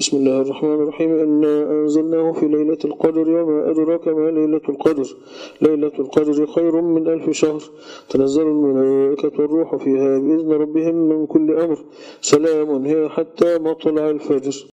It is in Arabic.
بسم الله الرحمن الرحيم. إنا أنزلناه في ليلة القدر وما أدراك ما ليلة القدر. ليلة القدر خير من 1000 شهر. تنزل الملائكة والروح فيها بإذن ربهم من كل أمر. سلام هي حتى مطلع الفجر.